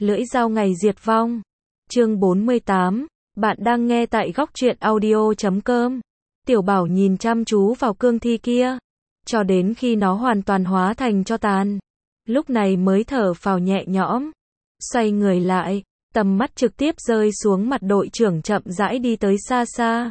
Lưỡi dao ngày diệt vong. Chương 48. Bạn đang nghe tại góc truyện audio.com. Tiểu Bảo nhìn chăm chú vào cương thi kia, cho đến khi nó hoàn toàn hóa thành tro tàn. Lúc này mới thở phào nhẹ nhõm. Xoay người lại, tầm mắt trực tiếp rơi xuống mặt đội trưởng chậm rãi đi tới xa xa.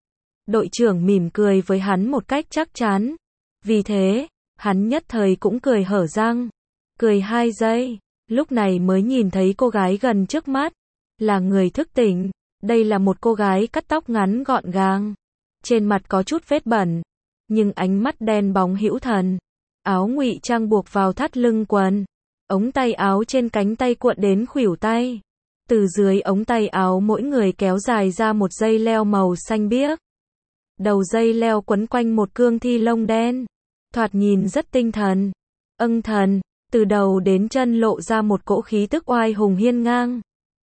Đội trưởng mỉm cười với hắn một cách chắc chắn. Vì thế, hắn nhất thời cũng cười hở răng. Cười 2 giây, lúc này mới nhìn thấy cô gái gần trước mắt. Là người thức tỉnh. Đây là một cô gái cắt tóc ngắn gọn gàng. Trên mặt có chút vết bẩn, nhưng ánh mắt đen bóng hữu thần. Áo ngụy trang buộc vào thắt lưng quần. Ống tay áo trên cánh tay cuộn đến khuỷu tay. Từ dưới ống tay áo mỗi người kéo dài ra một dây leo màu xanh biếc. Đầu dây leo quấn quanh một cương thi lông đen. Thoạt nhìn rất tinh thần. Thần, từ đầu đến chân lộ ra một cỗ khí tức oai hùng hiên ngang.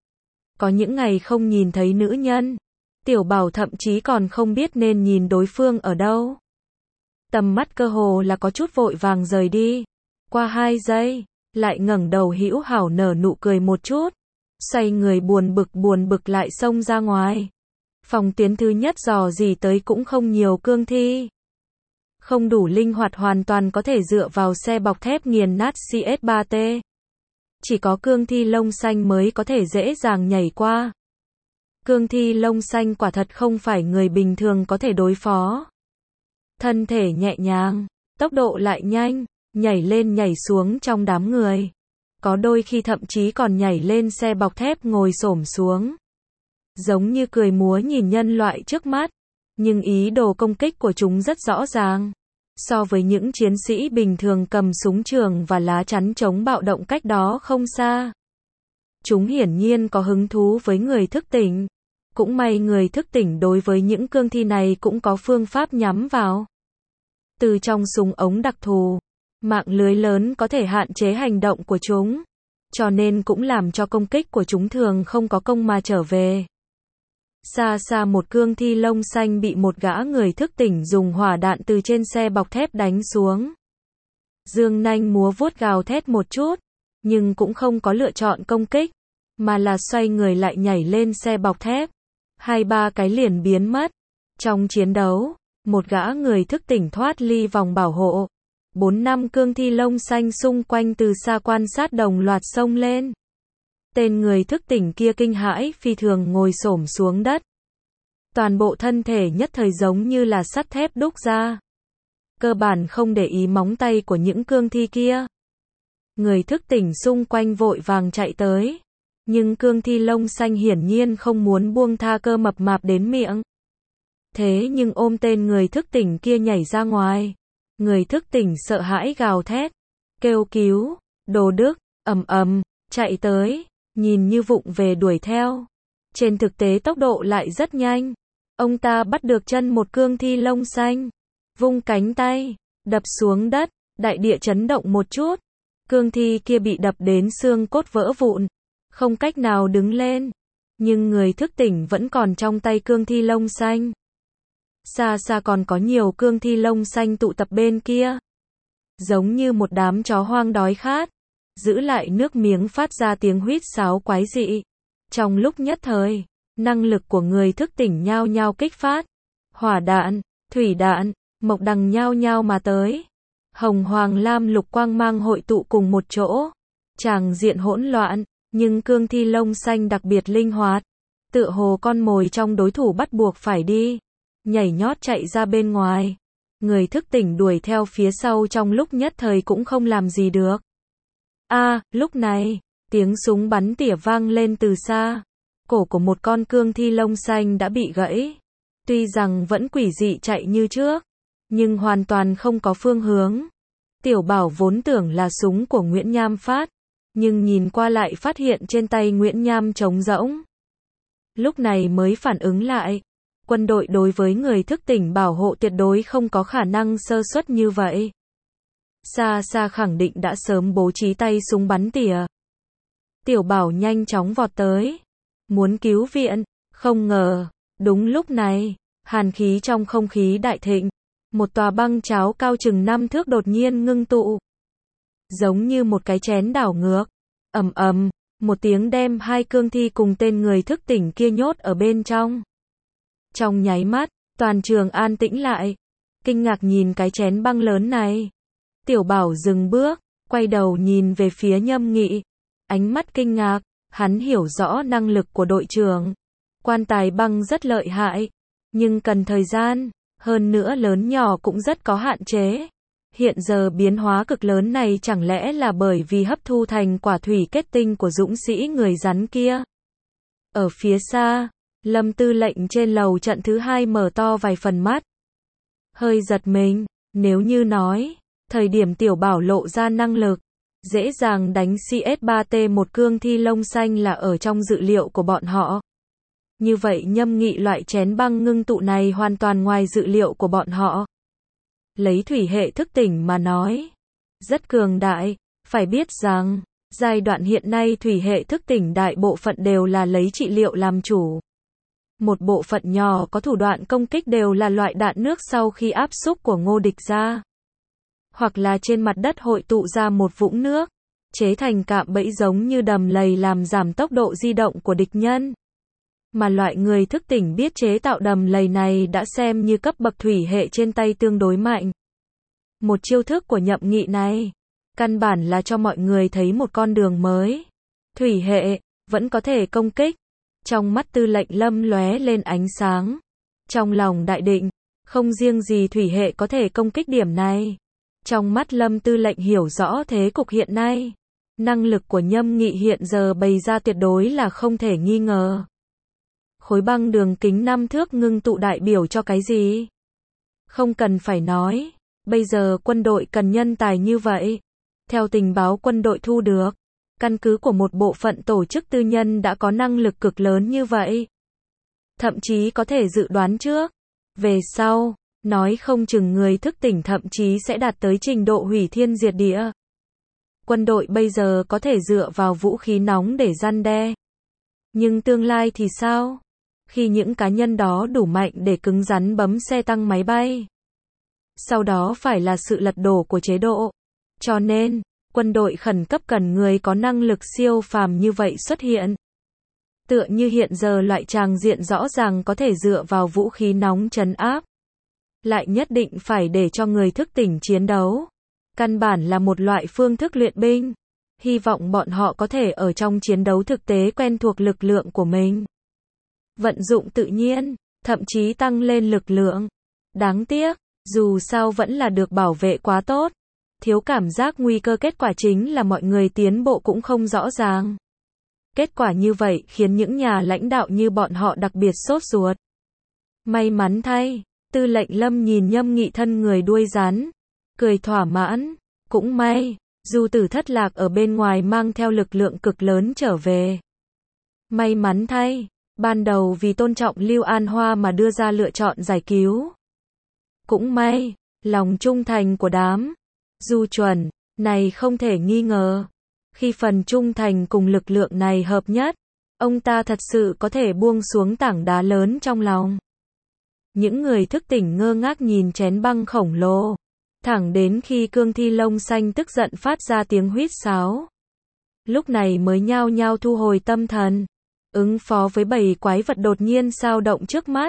Có những ngày không nhìn thấy nữ nhân, Tiểu Bảo thậm chí còn không biết nên nhìn đối phương ở đâu. Tầm mắt cơ hồ là có chút vội vàng rời đi. Qua 2 giây, lại ngẩng đầu hữu hảo nở nụ cười một chút. Xoay người buồn bực lại xông ra ngoài. Phòng tuyến thứ nhất dò gì tới cũng không nhiều cương thi. Không đủ linh hoạt hoàn toàn có thể dựa vào xe bọc thép nghiền nát CS3T. Chỉ có cương thi lông xanh mới có thể dễ dàng nhảy qua. Cương thi lông xanh quả thật không phải người bình thường có thể đối phó. Thân thể nhẹ nhàng, tốc độ lại nhanh, nhảy lên nhảy xuống trong đám người. Có đôi khi thậm chí còn nhảy lên xe bọc thép ngồi xổm xuống. Giống như cười múa nhìn nhân loại trước mắt. Nhưng ý đồ công kích của chúng rất rõ ràng. So với những chiến sĩ bình thường cầm súng trường và lá chắn chống bạo động cách đó không xa. Chúng hiển nhiên có hứng thú với người thức tỉnh. Cũng may người thức tỉnh đối với những cương thi này cũng có phương pháp nhắm vào. Từ trong súng ống đặc thù, mạng lưới lớn có thể hạn chế hành động của chúng. Cho nên cũng làm cho công kích của chúng thường không có công mà trở về. Xa xa một cương thi lông xanh bị một gã người thức tỉnh dùng hỏa đạn từ trên xe bọc thép đánh xuống. Dương nanh múa vuốt gào thét một chút, nhưng cũng không có lựa chọn công kích, mà là xoay người lại nhảy lên xe bọc thép. 2-3 cái liền biến mất. Trong chiến đấu, một gã người thức tỉnh thoát ly vòng bảo hộ. 4-5 cương thi lông xanh xung quanh từ xa quan sát đồng loạt xông lên. Tên người thức tỉnh kia kinh hãi phi thường ngồi xổm xuống đất. Toàn bộ thân thể nhất thời giống như là sắt thép đúc ra. Cơ bản không để ý móng tay của những cương thi kia. Người thức tỉnh xung quanh vội vàng chạy tới. Nhưng cương thi lông xanh hiển nhiên không muốn buông tha cơ mập mạp đến miệng. Thế nhưng ôm tên người thức tỉnh kia nhảy ra ngoài. Người thức tỉnh sợ hãi gào thét. Kêu cứu, đồ đức, chạy tới. Nhìn như vụng về đuổi theo. Trên thực tế tốc độ lại rất nhanh. Ông ta bắt được chân một cương thi lông xanh. Vung cánh tay, đập xuống đất, đại địa chấn động một chút. Cương thi kia bị đập đến xương cốt vỡ vụn. Không cách nào đứng lên. Nhưng người thức tỉnh vẫn còn trong tay cương thi lông xanh. Xa xa còn có nhiều cương thi lông xanh tụ tập bên kia. Giống như một đám chó hoang đói khát. Giữ lại nước miếng phát ra tiếng huýt sáo quái dị. Trong lúc nhất thời, năng lực của người thức tỉnh nhao nhao kích phát. Hỏa đạn, thủy đạn, mộc đằng nhao nhao mà tới. Hồng hoàng lam lục quang mang hội tụ cùng một chỗ. Tràng diện hỗn loạn, nhưng cương thi lông xanh đặc biệt linh hoạt. Tựa hồ con mồi trong đối thủ bắt buộc phải đi. Nhảy nhót chạy ra bên ngoài. Người thức tỉnh đuổi theo phía sau trong lúc nhất thời cũng không làm gì được. Lúc này, tiếng súng bắn tỉa vang lên từ xa. Cổ của một con cương thi lông xanh đã bị gãy. Tuy rằng vẫn quỷ dị chạy như trước, nhưng hoàn toàn không có phương hướng. Tiểu Bảo vốn tưởng là súng của Nguyễn Nham phát, nhưng nhìn qua lại phát hiện trên tay Nguyễn Nham trống rỗng. Lúc này mới phản ứng lại. Quân đội đối với người thức tỉnh bảo hộ tuyệt đối không có khả năng sơ suất như vậy. Xa xa khẳng định đã sớm bố trí tay súng bắn tỉa. Tiểu Bảo nhanh chóng vọt tới. Muốn cứu viện, không ngờ. Đúng lúc này, hàn khí trong không khí đại thịnh. Một tòa băng cháo cao chừng 5 thước đột nhiên ngưng tụ. Giống như một cái chén đảo ngược. một tiếng đem hai cương thi cùng tên người thức tỉnh kia nhốt ở bên trong. Trong nháy mắt, toàn trường an tĩnh lại, kinh ngạc nhìn cái chén băng lớn này. Tiểu Bảo dừng bước, quay đầu nhìn về phía Nhâm Nghị, ánh mắt kinh ngạc, hắn hiểu rõ năng lực của đội trưởng. Quan tài băng rất lợi hại, nhưng cần thời gian, hơn nữa lớn nhỏ cũng rất có hạn chế. Hiện giờ biến hóa cực lớn này chẳng lẽ là bởi vì hấp thu thành quả thủy kết tinh của dũng sĩ người rắn kia. Ở phía xa, Lâm tư lệnh trên lầu trận thứ 2 mở to vài phần mắt. Hơi giật mình, nếu như nói, thời điểm Tiểu Bảo lộ ra năng lực, dễ dàng đánh CS3T một cương thi lông xanh là ở trong dự liệu của bọn họ. Như vậy Nhâm Nghị loại chén băng ngưng tụ này hoàn toàn ngoài dự liệu của bọn họ. Lấy thủy hệ thức tỉnh mà nói, rất cường đại, phải biết rằng, giai đoạn hiện nay thủy hệ thức tỉnh đại bộ phận đều là lấy trị liệu làm chủ. Một bộ phận nhỏ có thủ đoạn công kích đều là loại đạn nước sau khi áp xúc của Ngô Địch ra. Hoặc là trên mặt đất hội tụ ra một vũng nước, chế thành cạm bẫy giống như đầm lầy làm giảm tốc độ di động của địch nhân. Mà loại người thức tỉnh biết chế tạo đầm lầy này đã xem như cấp bậc thủy hệ trên tay tương đối mạnh. Một chiêu thức của Nhậm Nghị này, căn bản là cho mọi người thấy một con đường mới. Thủy hệ, vẫn có thể công kích. Trong mắt tư lệnh Lâm lóe lên ánh sáng. Trong lòng đại định, không riêng gì thủy hệ có thể công kích điểm này. Trong mắt Lâm tư lệnh hiểu rõ thế cục hiện nay. Năng lực của Nhâm Nghị hiện giờ bày ra tuyệt đối là không thể nghi ngờ. Khối băng đường kính 5 thước ngưng tụ đại biểu cho cái gì? Không cần phải nói, bây giờ quân đội cần nhân tài như vậy. Theo tình báo quân đội thu được, căn cứ của một bộ phận tổ chức tư nhân đã có năng lực cực lớn như vậy. Thậm chí có thể dự đoán trước. Về sau, nói không chừng người thức tỉnh thậm chí sẽ đạt tới trình độ hủy thiên diệt địa. Quân đội bây giờ có thể dựa vào vũ khí nóng để răn đe. Nhưng tương lai thì sao? Khi những cá nhân đó đủ mạnh để cứng rắn bấm xe tăng máy bay. Sau đó phải là sự lật đổ của chế độ. Cho nên, quân đội khẩn cấp cần người có năng lực siêu phàm như vậy xuất hiện. Tựa như hiện giờ loại tràng diện rõ ràng có thể dựa vào vũ khí nóng trấn áp. Lại nhất định phải để cho người thức tỉnh chiến đấu. Căn bản là một loại phương thức luyện binh. Hy vọng bọn họ có thể ở trong chiến đấu thực tế quen thuộc lực lượng của mình. Vận dụng tự nhiên, thậm chí tăng lên lực lượng. Đáng tiếc, dù sao vẫn là được bảo vệ quá tốt. Thiếu cảm giác nguy cơ, kết quả chính là mọi người tiến bộ cũng không rõ ràng. Kết quả như vậy khiến những nhà lãnh đạo như bọn họ đặc biệt sốt ruột. May mắn thay, tư lệnh Lâm nhìn Nhâm Nghị thân người đuôi rắn, cười thỏa mãn. Cũng may, dù Tử thất lạc ở bên ngoài mang theo lực lượng cực lớn trở về. May mắn thay, ban đầu vì tôn trọng Lưu An Hoa mà đưa ra lựa chọn giải cứu. Cũng may, lòng trung thành của đám Du Chuẩn này không thể nghi ngờ. Khi phần trung thành cùng lực lượng này hợp nhất, ông ta thật sự có thể buông xuống tảng đá lớn trong lòng. Những người thức tỉnh ngơ ngác nhìn chén băng khổng lồ, thẳng đến khi cương thi lông xanh tức giận phát ra tiếng huýt sáo. Lúc này mới nhao nhao thu hồi tâm thần, ứng phó với bầy quái vật đột nhiên sao động trước mắt.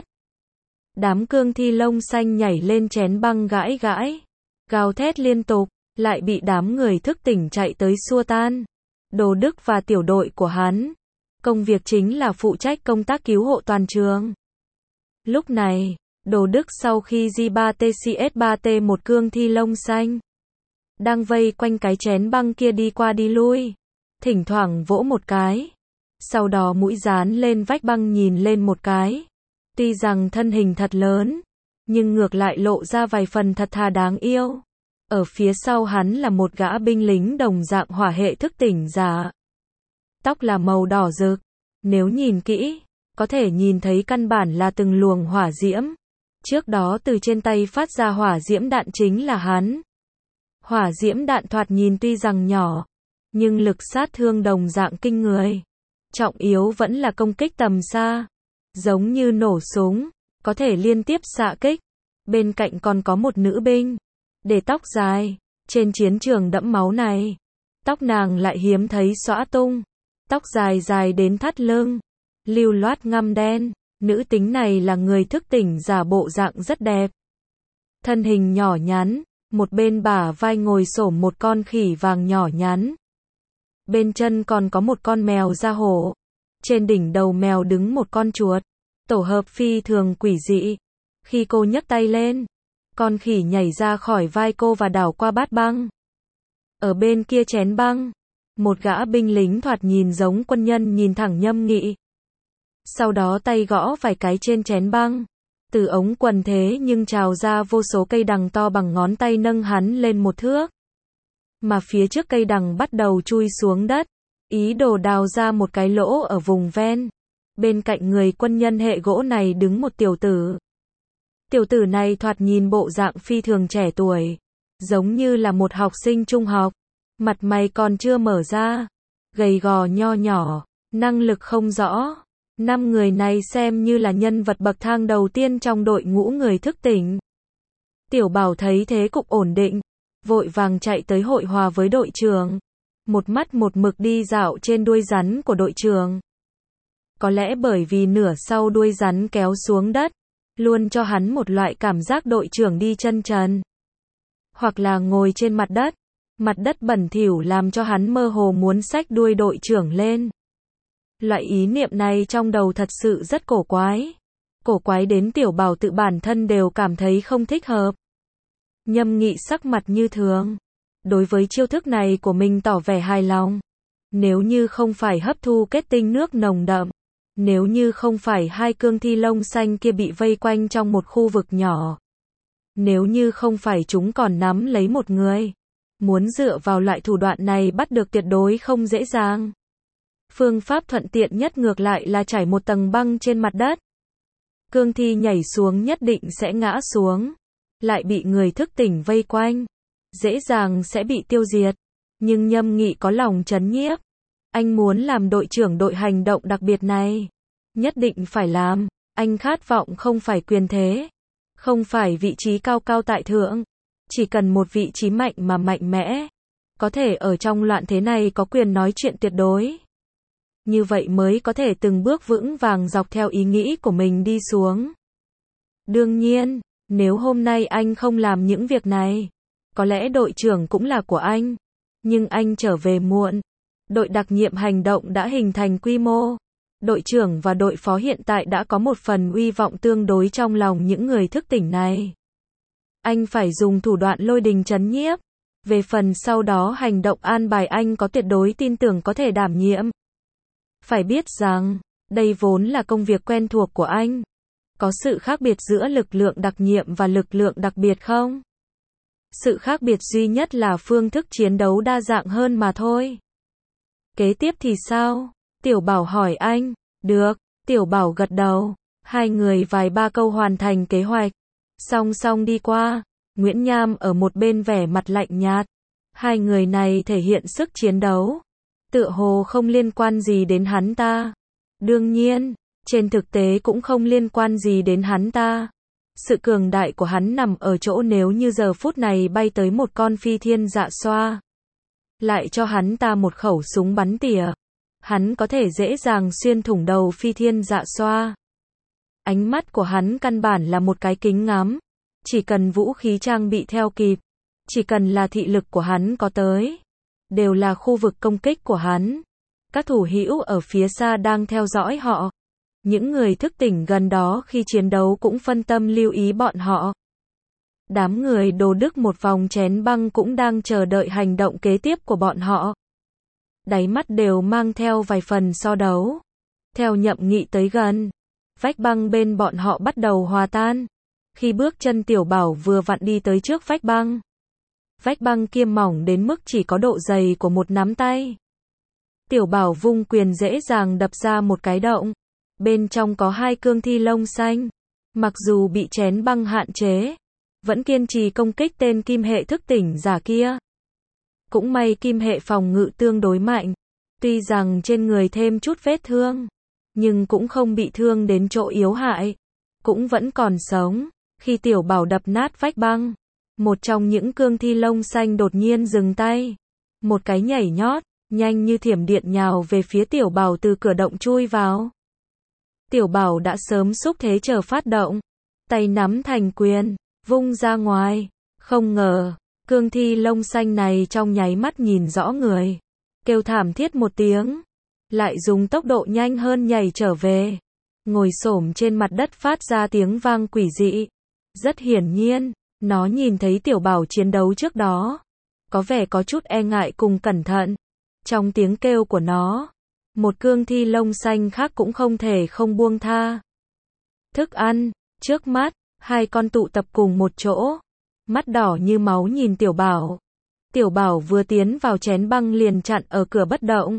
Đám cương thi lông xanh nhảy lên chén băng gãi gãi, gào thét liên tục, lại bị đám người thức tỉnh chạy tới xua tan. Đồ Đức và tiểu đội của hắn, công việc chính là phụ trách công tác cứu hộ toàn trường. Lúc này, Đồ Đức sau khi J3TCS3T một cương thi lông xanh, đang vây quanh cái chén băng kia đi qua đi lui, thỉnh thoảng vỗ một cái, sau đó mũi dán lên vách băng nhìn lên một cái. Tuy rằng thân hình thật lớn, nhưng ngược lại lộ ra vài phần thật thà đáng yêu. Ở phía sau hắn là một gã binh lính đồng dạng hỏa hệ thức tỉnh giả. Tóc là màu đỏ rực, nếu nhìn kỹ, có thể nhìn thấy căn bản là từng luồng hỏa diễm. Trước đó từ trên tay phát ra hỏa diễm đạn chính là hắn. Hỏa diễm đạn thoạt nhìn tuy rằng nhỏ, nhưng lực sát thương đồng dạng kinh người. Trọng yếu vẫn là công kích tầm xa, giống như nổ súng, có thể liên tiếp xạ kích. Bên cạnh còn có một nữ binh, để tóc dài, trên chiến trường đẫm máu này, tóc nàng lại hiếm thấy xõa tung. tóc dài dài đến thắt lưng, lưu loát ngăm đen, nữ tính này là người thức tỉnh giả bộ dạng rất đẹp. Thân hình nhỏ nhắn, một bên bả vai ngồi xổm một con khỉ vàng nhỏ nhắn. Bên chân còn có một con mèo da hổ. Trên đỉnh đầu mèo đứng một con chuột. Tổ hợp phi thường quỷ dị. Khi cô nhấc tay lên, con khỉ nhảy ra khỏi vai cô và đảo qua bát băng. Ở bên kia chén băng, một gã binh lính thoạt nhìn giống quân nhân nhìn thẳng Nhâm Nghị. Sau đó tay gõ vài cái trên chén băng. Từ ống quần thế nhưng trào ra vô số cây đằng to bằng ngón tay nâng hắn lên một thước. Mà phía trước cây đằng bắt đầu chui xuống đất, ý đồ đào ra một cái lỗ ở vùng ven. Bên cạnh người quân nhân hệ gỗ này đứng một tiểu tử. Tiểu tử này thoạt nhìn bộ dạng phi thường trẻ tuổi, giống như là một học sinh trung học, mặt mày còn chưa mở ra, gầy gò nho nhỏ, năng lực không rõ. 5 người này xem như là nhân vật bậc thang đầu tiên trong đội ngũ người thức tỉnh. Tiểu Bảo thấy thế cục ổn định, vội vàng chạy tới hội hòa với đội trưởng, một mắt một mực đi dạo trên đuôi rắn của đội trưởng. Có lẽ bởi vì nửa sau đuôi rắn kéo xuống đất, luôn cho hắn một loại cảm giác đội trưởng đi chân trần. Hoặc là ngồi trên mặt đất bẩn thỉu làm cho hắn mơ hồ muốn xách đuôi đội trưởng lên. Loại ý niệm này trong đầu thật sự rất cổ quái. Cổ quái đến Tiểu Bảo tự bản thân đều cảm thấy không thích hợp. Nhâm Nghị sắc mặt như thường. Đối với chiêu thức này của mình tỏ vẻ hài lòng. Nếu như không phải hấp thu kết tinh nước nồng đậm, nếu như không phải hai cương thi lông xanh kia bị vây quanh trong một khu vực nhỏ, nếu như không phải chúng còn nắm lấy một người, muốn dựa vào loại thủ đoạn này bắt được tuyệt đối không dễ dàng. Phương pháp thuận tiện nhất ngược lại là trải một tầng băng trên mặt đất. Cương thi nhảy xuống nhất định sẽ ngã xuống, lại bị người thức tỉnh vây quanh, dễ dàng sẽ bị tiêu diệt. Nhưng Nhâm Nghị có lòng trấn nhiếp. Anh muốn làm đội trưởng đội hành động đặc biệt này. Nhất định phải làm. Anh khát vọng không phải quyền thế, không phải vị trí cao cao tại thượng, chỉ cần một vị trí mạnh mà mạnh mẽ, có thể ở trong loạn thế này có quyền nói chuyện tuyệt đối. Như vậy mới có thể từng bước vững vàng dọc theo ý nghĩ của mình đi xuống. Đương nhiên, nếu hôm nay anh không làm những việc này, có lẽ đội trưởng cũng là của anh. Nhưng anh trở về muộn. Đội đặc nhiệm hành động đã hình thành quy mô. Đội trưởng và đội phó hiện tại đã có một phần uy vọng tương đối trong lòng những người thức tỉnh này. Anh phải dùng thủ đoạn lôi đình trấn nhiếp. Về phần sau đó hành động an bài anh có tuyệt đối tin tưởng có thể đảm nhiệm. Phải biết rằng, đây vốn là công việc quen thuộc của anh. Có sự khác biệt giữa lực lượng đặc nhiệm và lực lượng đặc biệt không? Sự khác biệt duy nhất là phương thức chiến đấu đa dạng hơn mà thôi. Kế tiếp thì sao? Tiểu Bảo hỏi anh. Được, Tiểu Bảo gật đầu. Hai người vài ba câu hoàn thành kế hoạch. Song song đi qua. Nguyễn Nham ở một bên vẻ mặt lạnh nhạt. Hai người này thể hiện sức chiến đấu. Tựa hồ không liên quan gì đến hắn ta. Đương nhiên, trên thực tế cũng không liên quan gì đến hắn ta. Sự cường đại của hắn nằm ở chỗ nếu như giờ phút này bay tới một con phi thiên dạ xoa, lại cho hắn ta một khẩu súng bắn tỉa, hắn có thể dễ dàng xuyên thủng đầu phi thiên dạ xoa. Ánh mắt của hắn căn bản là một cái kính ngắm, chỉ cần vũ khí trang bị theo kịp, chỉ cần là thị lực của hắn có tới, đều là khu vực công kích của hắn. Các thủ hữu ở phía xa đang theo dõi họ. Những người thức tỉnh gần đó khi chiến đấu cũng phân tâm lưu ý bọn họ. Đám người Đồ Đức một vòng chén băng cũng đang chờ đợi hành động kế tiếp của bọn họ. Đáy mắt đều mang theo vài phần so đấu. Theo Nhậm Nghị tới gần, vách băng bên bọn họ bắt đầu hòa tan. Khi bước chân Tiểu Bảo vừa vặn đi tới trước vách băng kia mỏng đến mức chỉ có độ dày của một nắm tay. Tiểu Bảo vung quyền dễ dàng đập ra một cái động. Bên trong có hai cương thi lông xanh. Mặc dù bị chén băng hạn chế, vẫn kiên trì công kích tên kim hệ thức tỉnh giả kia. Cũng may kim hệ phòng ngự tương đối mạnh. Tuy rằng trên người thêm chút vết thương, nhưng cũng không bị thương đến chỗ yếu hại. Cũng vẫn còn sống. Khi Tiểu Bảo đập nát vách băng, một trong những cương thi lông xanh đột nhiên dừng tay. Một cái nhảy nhót, nhanh như thiểm điện nhào về phía Tiểu Bảo từ cửa động chui vào. Tiểu Bảo đã sớm xúc thế chờ phát động, tay nắm thành quyền, vung ra ngoài, không ngờ, cương thi lông xanh này trong nháy mắt nhìn rõ người, kêu thảm thiết một tiếng, lại dùng tốc độ nhanh hơn nhảy trở về, ngồi xổm trên mặt đất phát ra tiếng vang quỷ dị. Rất hiển nhiên, nó nhìn thấy Tiểu Bảo chiến đấu trước đó, có vẻ có chút e ngại cùng cẩn thận. Trong tiếng kêu của nó, một cương thi lông xanh khác cũng không thể không buông tha. Thức ăn, trước mắt, hai con tụ tập cùng một chỗ, mắt đỏ như máu nhìn Tiểu Bảo. Tiểu Bảo vừa tiến vào chén băng liền chặn ở cửa bất động.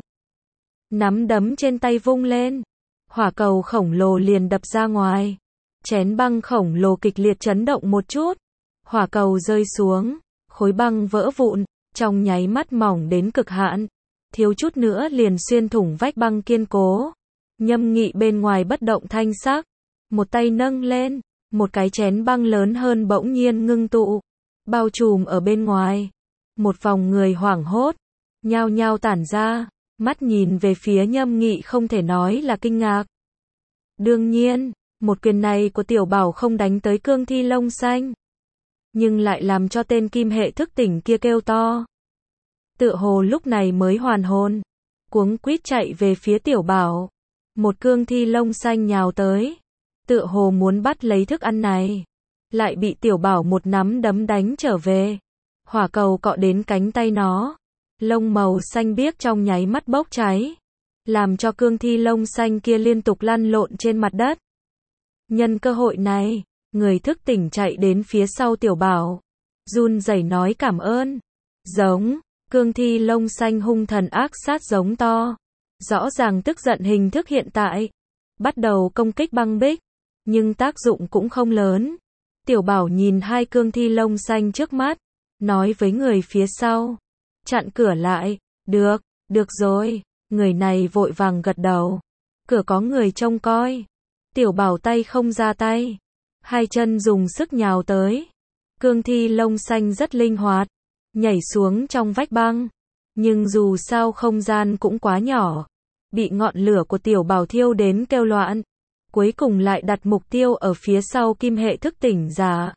Nắm đấm trên tay vung lên, hỏa cầu khổng lồ liền đập ra ngoài. Chén băng khổng lồ kịch liệt chấn động một chút, hỏa cầu rơi xuống, khối băng vỡ vụn, trong nháy mắt mỏng đến cực hạn, thiếu chút nữa liền xuyên thủng vách băng kiên cố. Nhâm Nghị bên ngoài bất động thanh sắc, một tay nâng lên, một cái chén băng lớn hơn bỗng nhiên ngưng tụ, bao trùm ở bên ngoài. Một vòng người hoảng hốt, nhao nhao tản ra, mắt nhìn về phía Nhâm Nghị không thể nói là kinh ngạc. Đương nhiên, một quyền này của Tiểu Bảo không đánh tới cương thi lông xanh, nhưng lại làm cho tên kim hệ thức tỉnh kia kêu to. Tựa hồ lúc này mới hoàn hồn, cuống quýt chạy về phía Tiểu Bảo. Một cương thi lông xanh nhào tới, tựa hồ muốn bắt lấy thức ăn này, lại bị Tiểu Bảo một nắm đấm đánh trở về. Hỏa cầu cọ đến cánh tay nó, lông màu xanh biếc trong nháy mắt bốc cháy, làm cho cương thi lông xanh kia liên tục lăn lộn trên mặt đất. Nhân cơ hội này, người thức tỉnh chạy đến phía sau Tiểu Bảo, run rẩy nói cảm ơn. Giống, cương thi lông xanh hung thần ác sát giống to, rõ ràng tức giận hình thức hiện tại, bắt đầu công kích băng bích, nhưng tác dụng cũng không lớn. Tiểu Bảo nhìn hai cương thi lông xanh trước mắt, nói với người phía sau, chặn cửa lại. Được, được rồi, người này vội vàng gật đầu, cửa có người trông coi. Tiểu Bảo tay không ra tay, hai chân dùng sức nhào tới. Cương thi lông xanh rất linh hoạt, nhảy xuống trong vách băng, nhưng dù sao không gian cũng quá nhỏ, bị ngọn lửa của Tiểu Bảo thiêu đến kêu loạn, cuối cùng lại đặt mục tiêu ở phía sau kim hệ thức tỉnh giả.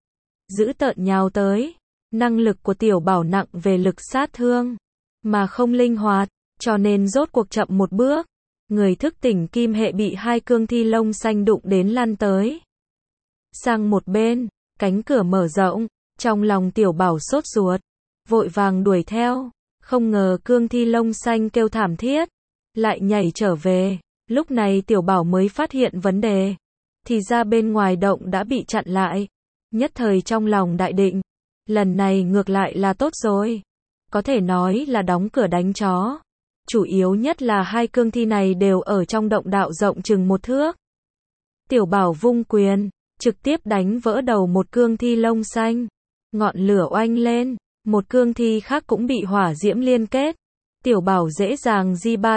Dữ tợn nhào tới, năng lực của Tiểu Bảo nặng về lực sát thương, mà không linh hoạt, cho nên rốt cuộc chậm một bước. Người thức tỉnh kim hệ bị hai cương thi lông xanh đụng đến lăn tới. Sang một bên, cánh cửa mở rộng, trong lòng Tiểu Bảo sốt ruột, vội vàng đuổi theo, không ngờ cương thi lông xanh kêu thảm thiết, lại nhảy trở về. Lúc này Tiểu Bảo mới phát hiện vấn đề, thì ra bên ngoài động đã bị chặn lại. Nhất thời trong lòng đại định, lần này ngược lại là tốt rồi, có thể nói là đóng cửa đánh chó. Chủ yếu nhất là hai cương thi này đều ở trong động đạo rộng chừng một thước. Tiểu Bảo vung quyền, trực tiếp đánh vỡ đầu một cương thi lông xanh. Ngọn lửa oanh lên, một cương thi khác cũng bị hỏa diễm liên kết. Tiểu Bảo dễ dàng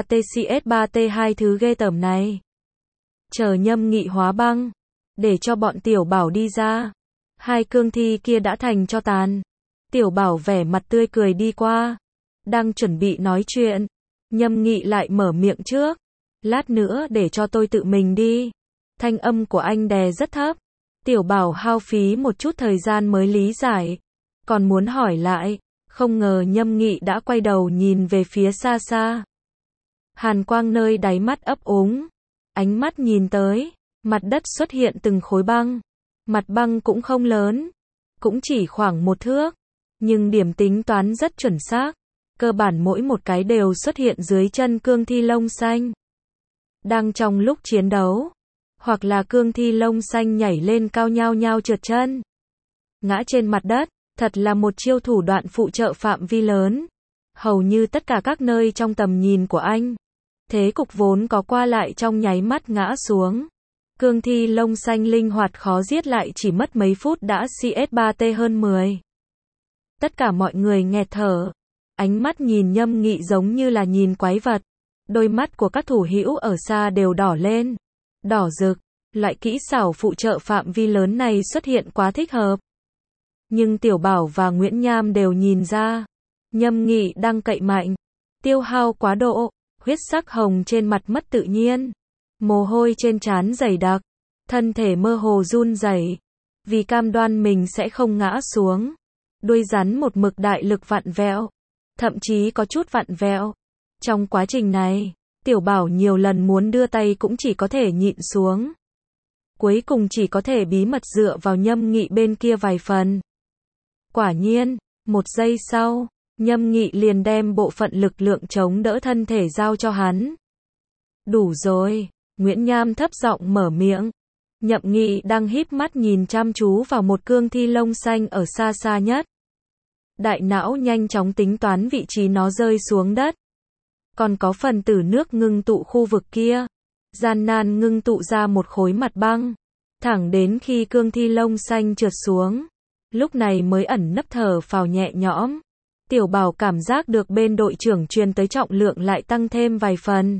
J3TCS3T2 thứ ghê tởm này. Chờ Nhâm Nghị hóa băng, để cho bọn Tiểu Bảo đi ra. Hai cương thi kia đã thành tro tàn. Tiểu Bảo vẻ mặt tươi cười đi qua, đang chuẩn bị nói chuyện, Nhâm Nghị lại mở miệng trước. Lát nữa để cho tôi tự mình đi. Thanh âm của anh đè rất thấp. Tiểu Bảo hao phí một chút thời gian mới lý giải, còn muốn hỏi lại, không ngờ Nhâm Nghị đã quay đầu nhìn về phía xa xa. Hàn quang nơi đáy mắt ấp úng, ánh mắt nhìn tới, mặt đất xuất hiện từng khối băng. Mặt băng cũng không lớn, cũng chỉ khoảng một thước, nhưng điểm tính toán rất chuẩn xác, cơ bản mỗi một cái đều xuất hiện dưới chân cương thi lông xanh. Đang trong lúc chiến đấu, hoặc là cương thi lông xanh nhảy lên cao nhao nhao trượt chân, ngã trên mặt đất, thật là một chiêu thủ đoạn phụ trợ phạm vi lớn, hầu như tất cả các nơi trong tầm nhìn của anh. Thế cục vốn có qua lại trong nháy mắt ngã xuống. Cương thi lông xanh linh hoạt khó giết lại chỉ mất mấy phút đã CS3T hơn 10. Tất cả mọi người nghẹt thở, ánh mắt nhìn Nhâm Nghị giống như là nhìn quái vật. Đôi mắt của các thủ hữu ở xa đều đỏ lên, đỏ rực, loại kỹ xảo phụ trợ phạm vi lớn này xuất hiện quá thích hợp. Nhưng Tiểu Bảo và Nguyễn Nham đều nhìn ra, Nhâm Nghị đang cậy mạnh. tiêu hao quá độ, huyết sắc hồng trên mặt mất tự nhiên, mồ hôi trên trán dày đặc, thân thể mơ hồ run rẩy, vì cam đoan mình sẽ không ngã xuống. Đuôi rắn một mực đại lực vặn vẹo, thậm chí có chút vặn vẹo. Trong quá trình này, Tiểu Bảo nhiều lần muốn đưa tay cũng chỉ có thể nhịn xuống. Cuối cùng chỉ có thể bí mật dựa vào Nhâm Nghị bên kia vài phần. Quả nhiên, một giây sau, Nhâm Nghị liền đem bộ phận lực lượng chống đỡ thân thể giao cho hắn. Đủ rồi, Nguyễn Nham thấp giọng mở miệng. Nhậm Nghị đang híp mắt nhìn chăm chú vào một cương thi lông xanh ở xa xa nhất. Đại não nhanh chóng tính toán vị trí nó rơi xuống đất. Còn có phần tử nước ngưng tụ khu vực kia. Gian nan ngưng tụ ra một khối mặt băng. Thẳng đến khi cương thi lông xanh trượt xuống. Lúc này mới ẩn nấp thở phào nhẹ nhõm. Tiểu Bảo cảm giác được bên đội trưởng truyền tới trọng lượng lại tăng thêm vài phần.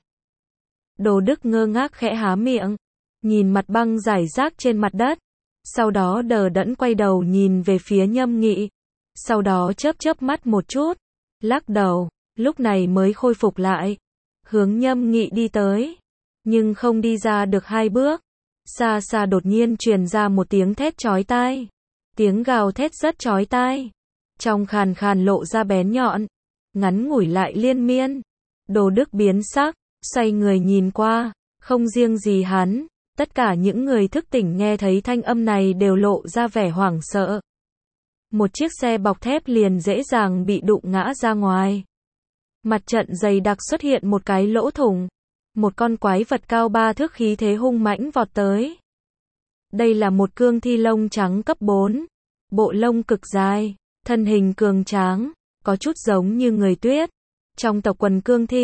Đồ Đức ngơ ngác khẽ há miệng. Nhìn mặt băng rải rác trên mặt đất. Sau đó đờ đẫn quay đầu nhìn về phía Nhâm Nghị. Sau đó chớp chớp mắt một chút. Lắc đầu. Lúc này mới khôi phục lại. Hướng Nhâm Nghị đi tới. Nhưng không đi ra được 2 bước. Xa xa đột nhiên truyền ra một tiếng thét chói tai. Tiếng gào thét rất chói tai. Trong khàn khàn lộ ra bén nhọn. Ngắn ngủi lại liên miên. Đồ Đức biến sắc. Xoay người nhìn qua. Không riêng gì hắn. Tất cả những người thức tỉnh nghe thấy thanh âm này đều lộ ra vẻ hoảng sợ. Một chiếc xe bọc thép liền dễ dàng bị đụng ngã ra ngoài. Mặt trận dày đặc xuất hiện một cái lỗ thủng. Một con quái vật cao 3 thước khí thế hung mãnh vọt tới. Đây là một cương thi lông trắng cấp 4. Bộ lông cực dài, thân hình cường tráng, có chút giống như người tuyết. Trong tộc quần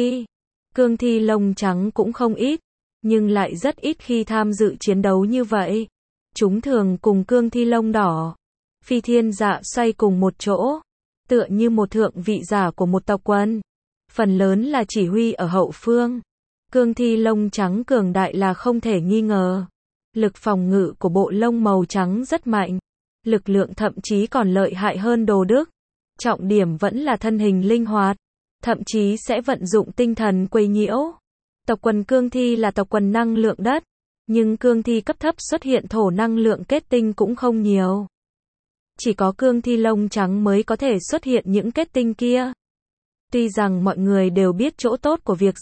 cương thi lông trắng cũng không ít. Nhưng lại rất ít khi tham dự chiến đấu như vậy. Chúng thường cùng cương thi lông đỏ, phi thiên dạ xoay cùng một chỗ. Tựa như một thượng vị giả của một tộc quần. Phần lớn là chỉ huy ở hậu phương. Cương thi lông trắng cường đại là không thể nghi ngờ. Lực phòng ngự của bộ lông màu trắng rất mạnh. Lực lượng thậm chí còn lợi hại hơn Đồ Đức. Trọng điểm vẫn là thân hình linh hoạt. Thậm chí sẽ vận dụng tinh thần quấy nhiễu. Tộc quần cương thi là tộc quần năng lượng đất. Nhưng cương thi cấp thấp xuất hiện thổ năng lượng kết tinh cũng không nhiều. Chỉ có cương thi lông trắng mới có thể xuất hiện những kết tinh kia. Tuy rằng mọi người đều biết chỗ tốt của việc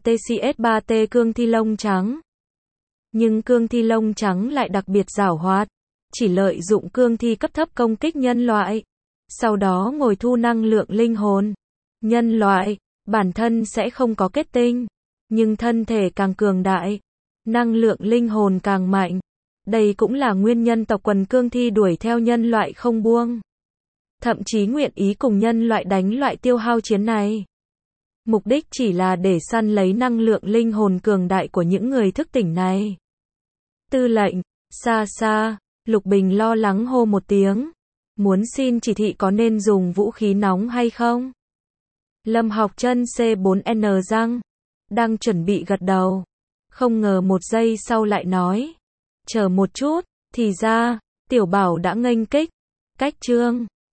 J3TCS3T cương thi lông trắng. Nhưng cương thi lông trắng lại đặc biệt giảo hoạt. Chỉ lợi dụng cương thi cấp thấp công kích nhân loại. Sau đó ngồi thu năng lượng linh hồn. Nhân loại, bản thân sẽ không có kết tinh. Nhưng thân thể càng cường đại. Năng lượng linh hồn càng mạnh. Đây cũng là nguyên nhân tộc quần cương thi đuổi theo nhân loại không buông. Thậm chí nguyện ý cùng nhân loại đánh loại tiêu hao chiến này. Mục đích chỉ là để săn lấy năng lượng linh hồn cường đại của những người thức tỉnh này. Tư lệnh, xa xa, Lục Bình lo lắng hô một tiếng. Muốn xin chỉ thị có nên dùng vũ khí nóng hay không? Lâm Học Chân C4N răng. Đang chuẩn bị gật đầu. Không ngờ một giây sau lại nói. Chờ một chút, thì ra, Tiểu Bảo đã nghênh kích. Cách chương